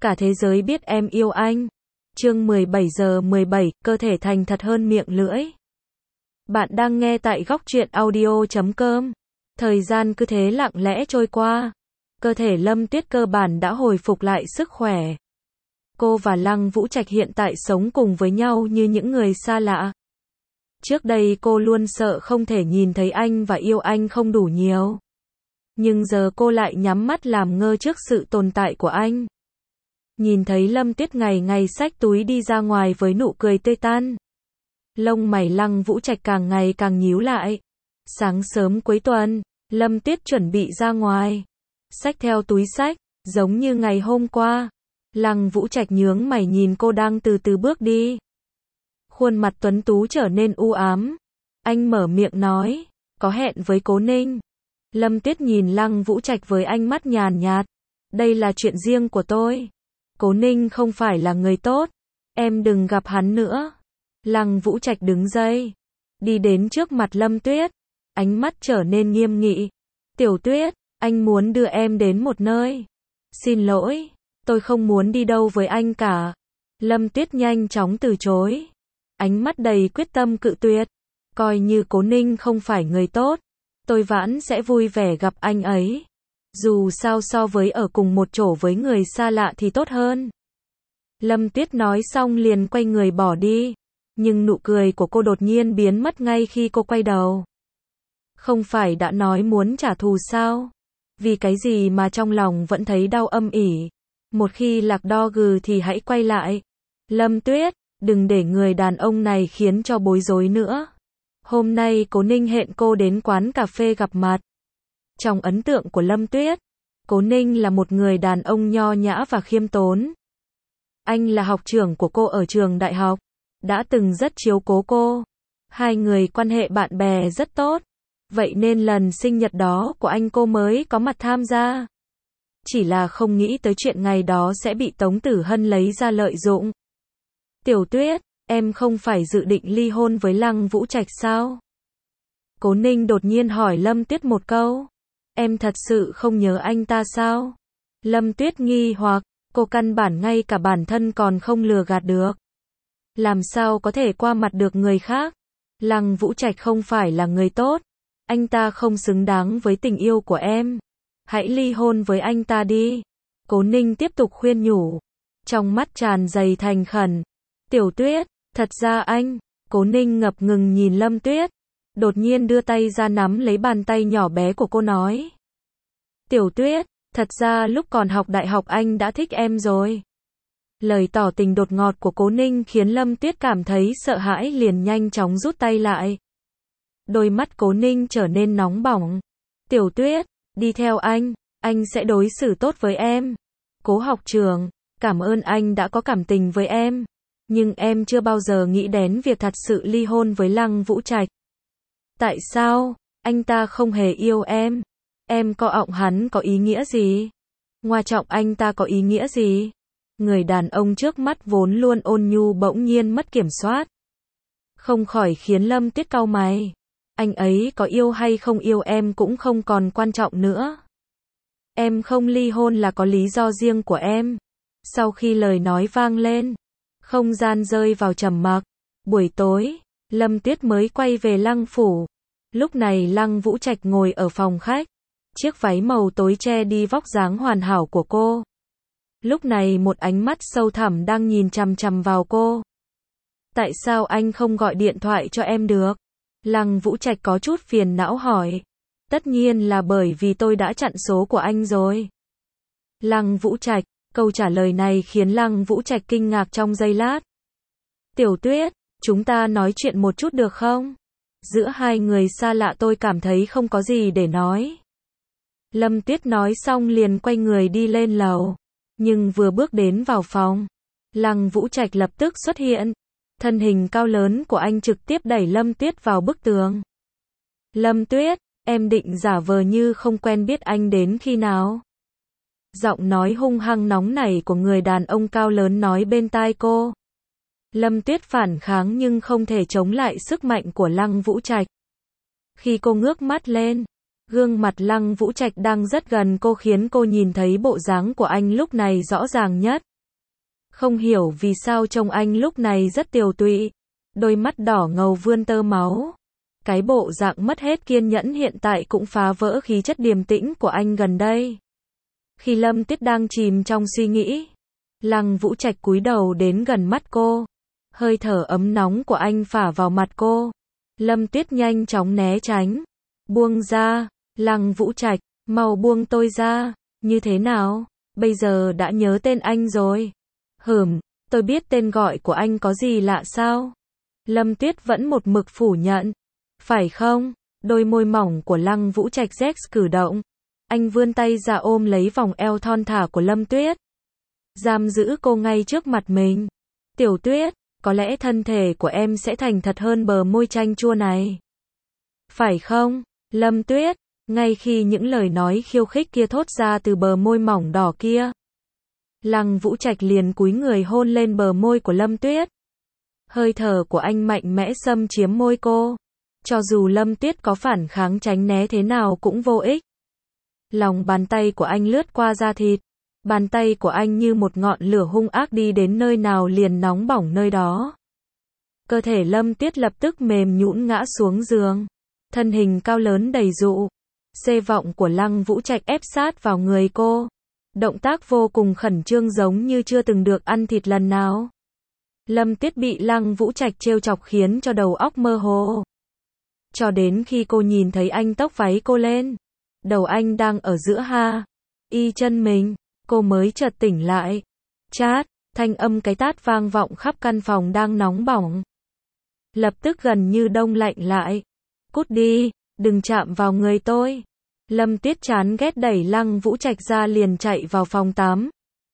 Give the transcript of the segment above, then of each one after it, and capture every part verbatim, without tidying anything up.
Cả thế giới biết em yêu anh. Chương mười bảy giờ mười bảy, cơ thể thành thật hơn miệng lưỡi. Bạn đang nghe tại góc truyện audio chấm com. Thời gian cứ thế lặng lẽ trôi qua. Cơ thể Lâm Tuyết cơ bản đã hồi phục lại sức khỏe. Cô và Lăng Vũ Trạch hiện tại sống cùng với nhau như những người xa lạ. Trước đây cô luôn sợ không thể nhìn thấy anh và yêu anh không đủ nhiều. Nhưng giờ cô lại nhắm mắt làm ngơ trước sự tồn tại của anh. Nhìn thấy Lâm Tuyết ngày ngày xách túi đi ra ngoài với nụ cười tươi tắn. Lông mày Lăng Vũ Trạch càng ngày càng nhíu lại. Sáng sớm cuối tuần, Lâm Tuyết chuẩn bị ra ngoài. Xách theo túi xách, giống như ngày hôm qua. Lăng Vũ Trạch nhướng mày nhìn cô đang từ từ bước đi. Khuôn mặt tuấn tú trở nên u ám. Anh mở miệng nói, có hẹn với Cố Ninh. Lâm Tuyết nhìn Lăng Vũ Trạch với ánh mắt nhàn nhạt. Đây là chuyện riêng của tôi. Cố Ninh không phải là người tốt. Em đừng gặp hắn nữa. Lăng Vũ Trạch đứng dậy. Đi đến trước mặt Lâm Tuyết. Ánh mắt trở nên nghiêm nghị. Tiểu Tuyết, anh muốn đưa em đến một nơi. Xin lỗi, tôi không muốn đi đâu với anh cả. Lâm Tuyết nhanh chóng từ chối. Ánh mắt đầy quyết tâm cự tuyệt. Coi như Cố Ninh không phải người tốt. Tôi vẫn sẽ vui vẻ gặp anh ấy. Dù sao so với ở cùng một chỗ với người xa lạ thì tốt hơn. Lâm Tuyết nói xong liền quay người bỏ đi. Nhưng nụ cười của cô đột nhiên biến mất ngay khi cô quay đầu. Không phải đã nói muốn trả thù sao? Vì cái gì mà trong lòng vẫn thấy đau âm ỉ? Một khi lạc đo gừ thì hãy quay lại. Lâm Tuyết, đừng để người đàn ông này khiến cho bối rối nữa. Hôm nay Cố Ninh hẹn cô đến quán cà phê gặp mặt. Trong ấn tượng của Lâm Tuyết, Cố Ninh là một người đàn ông nho nhã và khiêm tốn. Anh là học trưởng của cô ở trường đại học, đã từng rất chiếu cố cô. Hai người quan hệ bạn bè rất tốt, vậy nên lần sinh nhật đó của anh cô mới có mặt tham gia. Chỉ là không nghĩ tới chuyện ngày đó sẽ bị Tống Tử Hân lấy ra lợi dụng. Tiểu Tuyết, em không phải dự định ly hôn với Lăng Vũ Trạch sao? Cố Ninh đột nhiên hỏi Lâm Tuyết một câu. Em thật sự không nhớ anh ta sao? Lâm Tuyết nghi hoặc, cô căn bản ngay cả bản thân còn không lừa gạt được. Làm sao có thể qua mặt được người khác? Lăng Vũ Trạch không phải là người tốt. Anh ta không xứng đáng với tình yêu của em. Hãy ly hôn với anh ta đi. Cố Ninh tiếp tục khuyên nhủ. Trong mắt tràn đầy thành khẩn. Tiểu Tuyết, thật ra anh. Cố Ninh ngập ngừng nhìn Lâm Tuyết. Đột nhiên đưa tay ra nắm lấy bàn tay nhỏ bé của cô nói. Tiểu Tuyết, thật ra lúc còn học đại học anh đã thích em rồi. Lời tỏ tình đột ngột của Cố Ninh khiến Lâm Tuyết cảm thấy sợ hãi liền nhanh chóng rút tay lại. Đôi mắt Cố Ninh trở nên nóng bỏng. Tiểu Tuyết, đi theo anh, anh sẽ đối xử tốt với em. Cố học trưởng, cảm ơn anh đã có cảm tình với em. Nhưng em chưa bao giờ nghĩ đến việc thật sự ly hôn với Lăng Vũ Trạch. Tại sao? Anh ta không hề yêu em. Em coi trọng hắn có ý nghĩa gì? Ngoại trọng anh ta có ý nghĩa gì? Người đàn ông trước mắt vốn luôn ôn nhu bỗng nhiên mất kiểm soát. Không khỏi khiến Lâm Tuyết cau mày. Anh ấy có yêu hay không yêu em cũng không còn quan trọng nữa. Em không ly hôn là có lý do riêng của em. Sau khi lời nói vang lên, không gian rơi vào trầm mặc. Buổi tối, Lâm Tuyết mới quay về Lăng phủ. Lúc này Lăng Vũ Trạch ngồi ở phòng khách. Chiếc váy màu tối che đi vóc dáng hoàn hảo của cô. Lúc này một ánh mắt sâu thẳm đang nhìn chằm chằm vào cô. Tại sao anh không gọi điện thoại cho em được? Lăng Vũ Trạch có chút phiền não hỏi. Tất nhiên là bởi vì tôi đã chặn số của anh rồi. Lăng Vũ Trạch, câu trả lời này khiến Lăng Vũ Trạch kinh ngạc trong giây lát. Tiểu Tuyết, chúng ta nói chuyện một chút được không? Giữa hai người xa lạ tôi cảm thấy không có gì để nói. Lâm Tuyết nói xong liền quay người đi lên lầu. Nhưng vừa bước đến vào phòng, Lăng Vũ Trạch lập tức xuất hiện. Thân hình cao lớn của anh trực tiếp đẩy Lâm Tuyết vào bức tường. Lâm Tuyết, em định giả vờ như không quen biết anh đến khi nào? Giọng nói hung hăng nóng nảy của người đàn ông cao lớn nói bên tai cô. Lâm Tuyết phản kháng nhưng không thể chống lại sức mạnh của Lăng Vũ Trạch. Khi cô ngước mắt lên, gương mặt Lăng Vũ Trạch đang rất gần cô khiến cô nhìn thấy bộ dáng của anh lúc này rõ ràng nhất. Không hiểu vì sao trông anh lúc này rất tiều tụy, đôi mắt đỏ ngầu vươn tơ máu. Cái bộ dạng mất hết kiên nhẫn hiện tại cũng phá vỡ khí chất điềm tĩnh của anh gần đây. Khi Lâm Tuyết đang chìm trong suy nghĩ, Lăng Vũ Trạch cúi đầu đến gần mắt cô. Hơi thở ấm nóng của anh phả vào mặt cô. Lâm Tuyết nhanh chóng né tránh. Buông ra, Lăng Vũ Trạch, mau buông tôi ra. Như thế nào? Bây giờ đã nhớ tên anh rồi. Hửm, tôi biết tên gọi của anh có gì lạ sao? Lâm Tuyết vẫn một mực phủ nhận. Phải không? Đôi môi mỏng của Lăng Vũ Trạch Zex cử động. Anh vươn tay ra ôm lấy vòng eo thon thả của Lâm Tuyết. Giam giữ cô ngay trước mặt mình. Tiểu Tuyết, có lẽ thân thể của em sẽ thành thật hơn bờ môi chanh chua này. Phải không? Lâm Tuyết, ngay khi những lời nói khiêu khích kia thốt ra từ bờ môi mỏng đỏ kia, Lăng Vũ Trạch liền cúi người hôn lên bờ môi của Lâm Tuyết. Hơi thở của anh mạnh mẽ xâm chiếm môi cô. Cho dù Lâm Tuyết có phản kháng tránh né thế nào cũng vô ích. Lòng bàn tay của anh lướt qua da thịt. Bàn tay của anh như một ngọn lửa hung ác đi đến nơi nào liền nóng bỏng nơi đó. Cơ thể Lâm Tuyết lập tức mềm nhũn ngã xuống giường. Thân hình cao lớn đầy dụ. Xê vọng của Lăng Vũ Trạch ép sát vào người cô. Động tác vô cùng khẩn trương giống như chưa từng được ăn thịt lần nào. Lâm Tuyết bị Lăng Vũ Trạch trêu chọc khiến cho đầu óc mơ hồ. Cho đến khi cô nhìn thấy anh tóc váy cô lên. Đầu anh đang ở giữa ha. Y chân mình. Cô mới chợt tỉnh lại. Chát, thanh âm cái tát vang vọng khắp căn phòng đang nóng bỏng. Lập tức gần như đông lạnh lại. Cút đi, đừng chạm vào người tôi. Lâm Tuyết chán ghét đẩy Lăng Vũ Trạch ra liền chạy vào phòng tắm.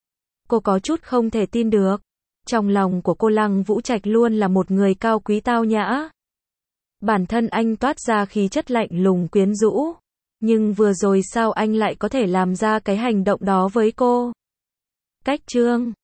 Cô có chút không thể tin được. Trong lòng của cô Lăng Vũ Trạch luôn là một người cao quý tao nhã. Bản thân anh toát ra khí chất lạnh lùng quyến rũ. Nhưng vừa rồi sao anh lại có thể làm ra cái hành động đó với cô? Cách chương